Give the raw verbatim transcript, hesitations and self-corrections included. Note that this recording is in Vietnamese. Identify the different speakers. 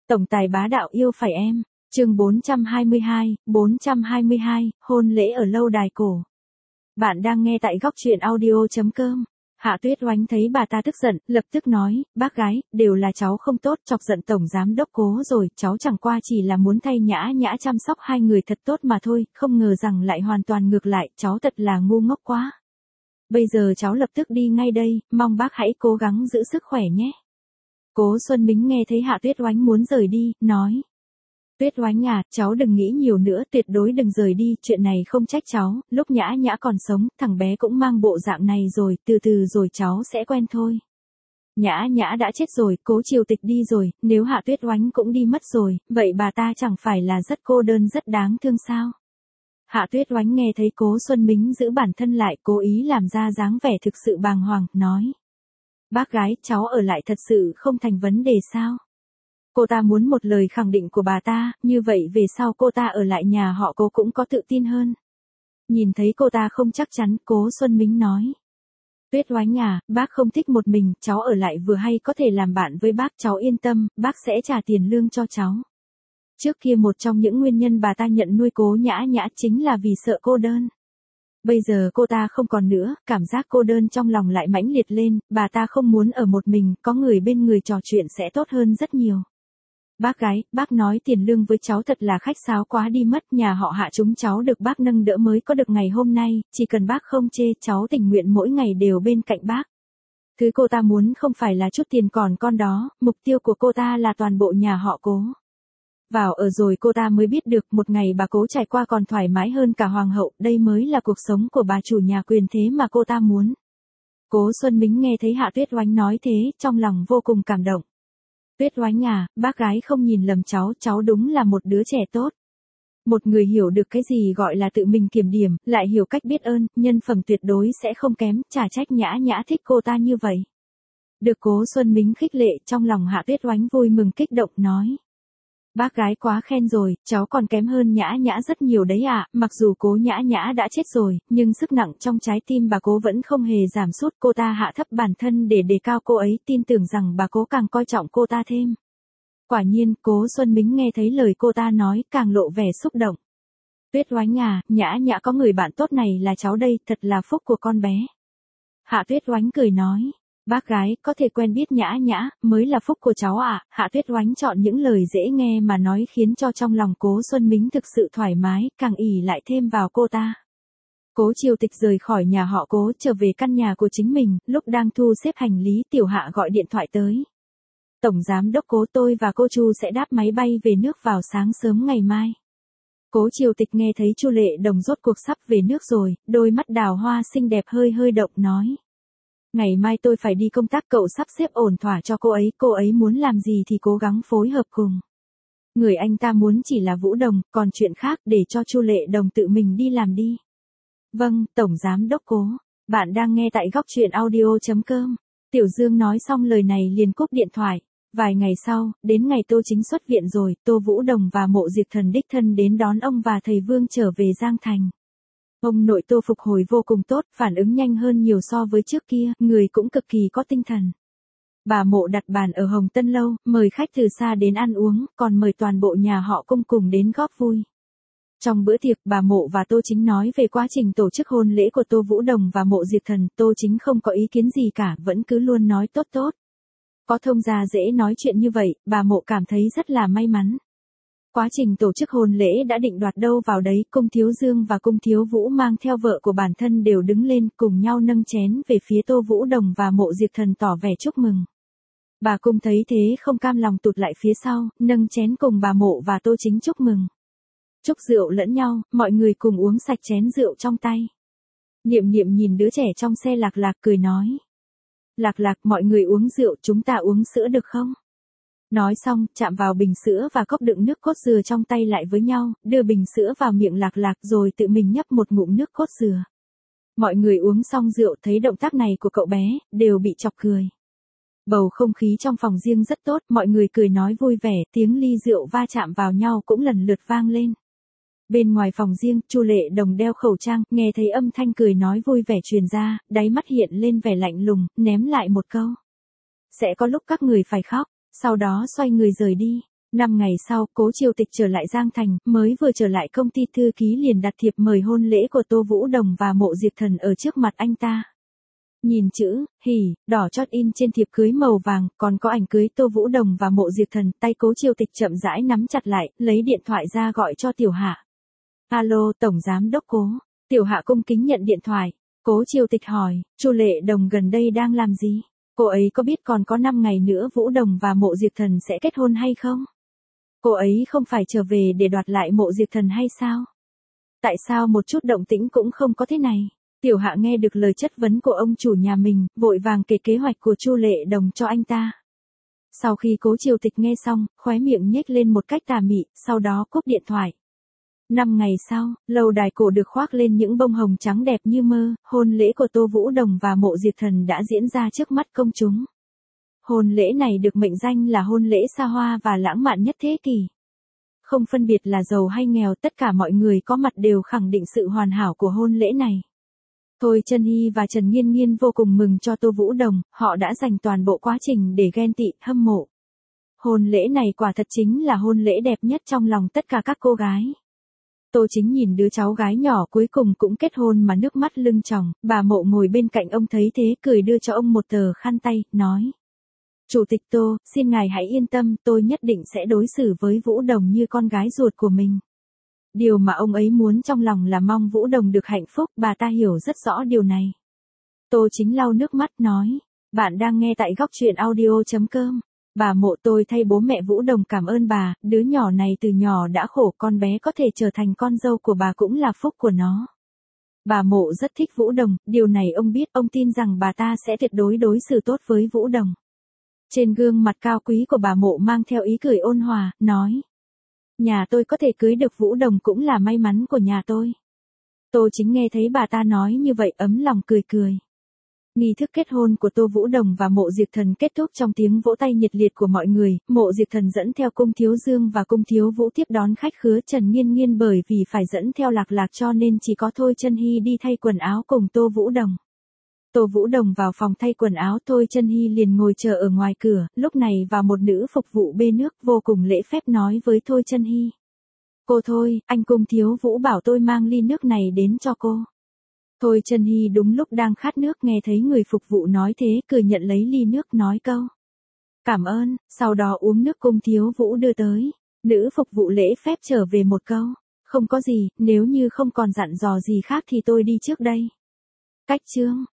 Speaker 1: Tổng tài bá đạo yêu phải em. Chương bốn trăm hai mươi hai, bốn trăm hai mươi hai, hôn lễ ở lâu đài cổ. Bạn đang nghe tại góc truyện audio chấm com. Hạ Tuyết Oánh thấy bà ta tức giận, lập tức nói, bác gái, đều là cháu không tốt, chọc giận tổng giám đốc Cố rồi, cháu chẳng qua chỉ là muốn thay Nhã Nhã chăm sóc hai người thật tốt mà thôi, không ngờ rằng lại hoàn toàn ngược lại, cháu thật là ngu ngốc quá. Bây giờ cháu lập tức đi ngay đây, mong bác hãy cố gắng giữ sức khỏe nhé. Cố Xuân Mính nghe thấy Hạ Tuyết Oánh muốn rời đi, nói. Tuyết Oánh à, cháu đừng nghĩ nhiều nữa, tuyệt đối đừng rời đi, chuyện này không trách cháu, lúc Nhã Nhã còn sống, thằng bé cũng mang bộ dạng này rồi, từ từ rồi cháu sẽ quen thôi. Nhã Nhã đã chết rồi, Cố Triều Tịch đi rồi, nếu Hạ Tuyết Oánh cũng đi mất rồi, vậy bà ta chẳng phải là rất cô đơn rất đáng thương sao? Hạ Tuyết Oánh nghe thấy Cố Xuân Mính giữ bản thân lại, cố ý làm ra dáng vẻ thực sự bàng hoàng, nói. Bác gái, cháu ở lại thật sự không thành vấn đề sao? Cô ta muốn một lời khẳng định của bà ta, như vậy về sau cô ta ở lại nhà họ Cố cũng có tự tin hơn. Nhìn thấy cô ta không chắc chắn, Cố Xuân Mính nói. Tuyết Oánh à, bác không thích một mình, cháu ở lại vừa hay có thể làm bạn với bác, cháu yên tâm, bác sẽ trả tiền lương cho cháu. Trước kia một trong những nguyên nhân bà ta nhận nuôi Cố Nhã Nhã chính là vì sợ cô đơn. Bây giờ cô ta không còn nữa, cảm giác cô đơn trong lòng lại mãnh liệt lên, bà ta không muốn ở một mình, có người bên người trò chuyện sẽ tốt hơn rất nhiều. Bác gái, bác nói tiền lương với cháu thật là khách sáo quá đi mất, nhà họ Hạ chúng cháu được bác nâng đỡ mới có được ngày hôm nay, chỉ cần bác không chê, cháu tình nguyện mỗi ngày đều bên cạnh bác. Thứ cô ta muốn không phải là chút tiền còn con đó, mục tiêu của cô ta là toàn bộ nhà họ Cố. Vào ở rồi cô ta mới biết được một ngày bà Cố trải qua còn thoải mái hơn cả hoàng hậu, đây mới là cuộc sống của bà chủ nhà quyền thế mà cô ta muốn. Cố Xuân Mính nghe thấy Hạ Tuyết Oánh nói thế, trong lòng vô cùng cảm động. Tuyết Oánh à, bác gái không nhìn lầm cháu, cháu đúng là một đứa trẻ tốt. Một người hiểu được cái gì gọi là tự mình kiểm điểm, lại hiểu cách biết ơn, nhân phẩm tuyệt đối sẽ không kém, chả trách Nhã Nhã thích cô ta như vậy. Được Cố Xuân Mính khích lệ, trong lòng Hạ Tuyết Oánh vui mừng kích động nói. Bác gái quá khen rồi, cháu còn kém hơn Nhã Nhã rất nhiều đấy ạ, à. Mặc dù Cố Nhã Nhã đã chết rồi, nhưng sức nặng trong trái tim bà Cố vẫn không hề giảm sút, cô ta hạ thấp bản thân để đề cao cô ấy, tin tưởng rằng bà Cố càng coi trọng cô ta thêm. Quả nhiên, Cố Xuân Mính nghe thấy lời cô ta nói, càng lộ vẻ xúc động. Tuyết Oánh à, Nhã Nhã có người bạn tốt này là cháu đây, thật là phúc của con bé. Hạ Tuyết Oánh cười nói. Bác gái, có thể quen biết Nhã Nhã, mới là phúc của cháu ạ. À. Hạ Tuyết Oánh chọn những lời dễ nghe mà nói khiến cho trong lòng Cố Xuân Mính thực sự thoải mái, càng ỉ lại thêm vào cô ta. Cố Triều Tịch rời khỏi nhà họ Cố trở về căn nhà của chính mình, lúc đang thu xếp hành lý Tiểu Hạ gọi điện thoại tới. Tổng giám đốc Cố, tôi và cô Chu sẽ đáp máy bay về nước vào sáng sớm ngày mai. Cố Triều Tịch nghe thấy Chu Lệ Đồng rốt cuộc sắp về nước rồi, đôi mắt đào hoa xinh đẹp hơi hơi động nói. Ngày mai tôi phải đi công tác, cậu sắp xếp ổn thỏa cho cô ấy, cô ấy muốn làm gì thì cố gắng phối hợp cùng. Người anh ta muốn chỉ là Vũ Đồng, còn chuyện khác để cho Chu Lệ Đồng tự mình đi làm đi. Vâng, Tổng Giám Đốc Cố, bạn đang nghe tại góc truyện audio chấm com. Tiểu Dương nói xong lời này liền cúp điện thoại. Vài ngày sau, đến ngày Tô Chính xuất viện rồi, Tô Vũ Đồng và Mộ Diệp Thần đích thân đến đón ông và thầy Vương trở về Giang Thành. Ông nội Tô phục hồi vô cùng tốt, phản ứng nhanh hơn nhiều so với trước kia, người cũng cực kỳ có tinh thần. Bà Mộ đặt bàn ở Hồng Tân Lâu, mời khách từ xa đến ăn uống, còn mời toàn bộ nhà họ Cung cùng đến góp vui. Trong bữa tiệc, bà Mộ và Tô Chính nói về quá trình tổ chức hôn lễ của Tô Vũ Đồng và Mộ Diệp Thần, Tô Chính không có ý kiến gì cả, vẫn cứ luôn nói tốt tốt. Có thông gia dễ nói chuyện như vậy, bà Mộ cảm thấy rất là may mắn. Quá trình tổ chức hôn lễ đã định đoạt đâu vào đấy, Cung Thiếu Dương và Cung Thiếu Vũ mang theo vợ của bản thân đều đứng lên cùng nhau nâng chén về phía Tô Vũ Đồng và Mộ Diệp Thần tỏ vẻ chúc mừng. Bà Cung thấy thế không cam lòng tụt lại phía sau, nâng chén cùng bà Mộ và Tô Chính chúc mừng. Chúc rượu lẫn nhau, mọi người cùng uống sạch chén rượu trong tay. Niệm Niệm nhìn đứa trẻ trong xe Lạc Lạc cười nói. Lạc Lạc, mọi người uống rượu, chúng ta uống sữa được không? Nói xong, chạm vào bình sữa và cốc đựng nước cốt dừa trong tay lại với nhau, đưa bình sữa vào miệng Lạc Lạc rồi tự mình nhấp một ngụm nước cốt dừa. Mọi người uống xong rượu thấy động tác này của cậu bé, đều bị chọc cười. Bầu không khí trong phòng riêng rất tốt, mọi người cười nói vui vẻ, tiếng ly rượu va chạm vào nhau cũng lần lượt vang lên. Bên ngoài phòng riêng, Chu Lệ Đồng đeo khẩu trang, nghe thấy âm thanh cười nói vui vẻ truyền ra, đáy mắt hiện lên vẻ lạnh lùng, ném lại một câu. Sẽ có lúc các người phải khóc. Sau đó xoay người rời đi. Năm ngày sau, Cố Triều Tịch trở lại Giang Thành, mới vừa trở lại công ty thư ký liền đặt thiệp mời hôn lễ của Tô Vũ Đồng và Mộ Diệp Thần ở trước mặt anh ta. Nhìn chữ, hỉ, đỏ chót in trên thiệp cưới màu vàng, còn có ảnh cưới Tô Vũ Đồng và Mộ Diệp Thần, tay Cố Triều Tịch chậm rãi nắm chặt lại, lấy điện thoại ra gọi cho Tiểu Hạ. Alo, Tổng Giám Đốc Cố. Tiểu Hạ cung kính nhận điện thoại. Cố Triều Tịch hỏi, Chu Lệ Đồng gần đây đang làm gì? Cô ấy có biết còn có năm ngày nữa Vũ Đồng và Mộ Diệp Thần sẽ kết hôn hay không? Cô ấy không phải trở về để đoạt lại Mộ Diệp Thần hay sao? Tại sao một chút động tĩnh cũng không có thế này? Tiểu Hạ nghe được lời chất vấn của ông chủ nhà mình, vội vàng kể kế hoạch của Chu Lệ Đồng cho anh ta. Sau khi Cố Triều Tịch nghe xong, khóe miệng nhếch lên một cách tà mị, sau đó cúp điện thoại. Năm ngày sau, lâu đài cổ được khoác lên những bông hồng trắng đẹp như mơ, hôn lễ của Tô Vũ Đồng và Mộ Diệp Thần đã diễn ra trước mắt công chúng. Hôn lễ này được mệnh danh là hôn lễ xa hoa và lãng mạn nhất thế kỷ. Không phân biệt là giàu hay nghèo, tất cả mọi người có mặt đều khẳng định sự hoàn hảo của hôn lễ này. Thôi Chân Hy và Trần Nghiên Nghiên vô cùng mừng cho Tô Vũ Đồng, họ đã dành toàn bộ quá trình để ghen tị, hâm mộ. Hôn lễ này quả thật chính là hôn lễ đẹp nhất trong lòng tất cả các cô gái. Tô Chính nhìn đứa cháu gái nhỏ cuối cùng cũng kết hôn mà nước mắt lưng tròng, bà Mộ ngồi bên cạnh ông thấy thế cười đưa cho ông một tờ khăn tay, nói. Chủ tịch Tô, xin ngài hãy yên tâm, tôi nhất định sẽ đối xử với Vũ Đồng như con gái ruột của mình. Điều mà ông ấy muốn trong lòng là mong Vũ Đồng được hạnh phúc, bà ta hiểu rất rõ điều này. Tô Chính lau nước mắt nói, bạn đang nghe tại góc truyện audio chấm com. Bà Mộ, tôi thay bố mẹ Vũ Đồng cảm ơn bà, đứa nhỏ này từ nhỏ đã khổ, con bé có thể trở thành con dâu của bà cũng là phúc của nó. Bà Mộ rất thích Vũ Đồng, điều này ông biết, ông tin rằng bà ta sẽ tuyệt đối đối xử tốt với Vũ Đồng. Trên gương mặt cao quý của bà Mộ mang theo ý cười ôn hòa, nói. Nhà tôi có thể cưới được Vũ Đồng cũng là may mắn của nhà tôi. Tô Chính nghe thấy bà ta nói như vậy ấm lòng cười cười. Nghi thức kết hôn của Tô Vũ Đồng và Mộ Diệp Thần kết thúc trong tiếng vỗ tay nhiệt liệt của mọi người, Mộ Diệp Thần dẫn theo Cung Thiếu Dương và Cung Thiếu Vũ tiếp đón khách khứa Trần Nghiên Nghiên, bởi vì phải dẫn theo Lạc Lạc cho nên chỉ có Thôi Chân Hy đi thay quần áo cùng Tô Vũ Đồng. Tô Vũ Đồng vào phòng thay quần áo, Thôi Chân Hy liền ngồi chờ ở ngoài cửa, lúc này vào một nữ phục vụ bê nước vô cùng lễ phép nói với Thôi Chân Hy. Cô Thôi, anh Cung Thiếu Vũ bảo tôi mang ly nước này đến cho cô. Thôi Chân Hy đúng lúc đang khát nước, nghe thấy người phục vụ nói thế, cười nhận lấy ly nước nói câu. Cảm ơn, sau đó uống nước Cung Thiếu Vũ đưa tới. Nữ phục vụ lễ phép trở về một câu. Không có gì, nếu như không còn dặn dò gì khác thì tôi đi trước đây. Cách chương.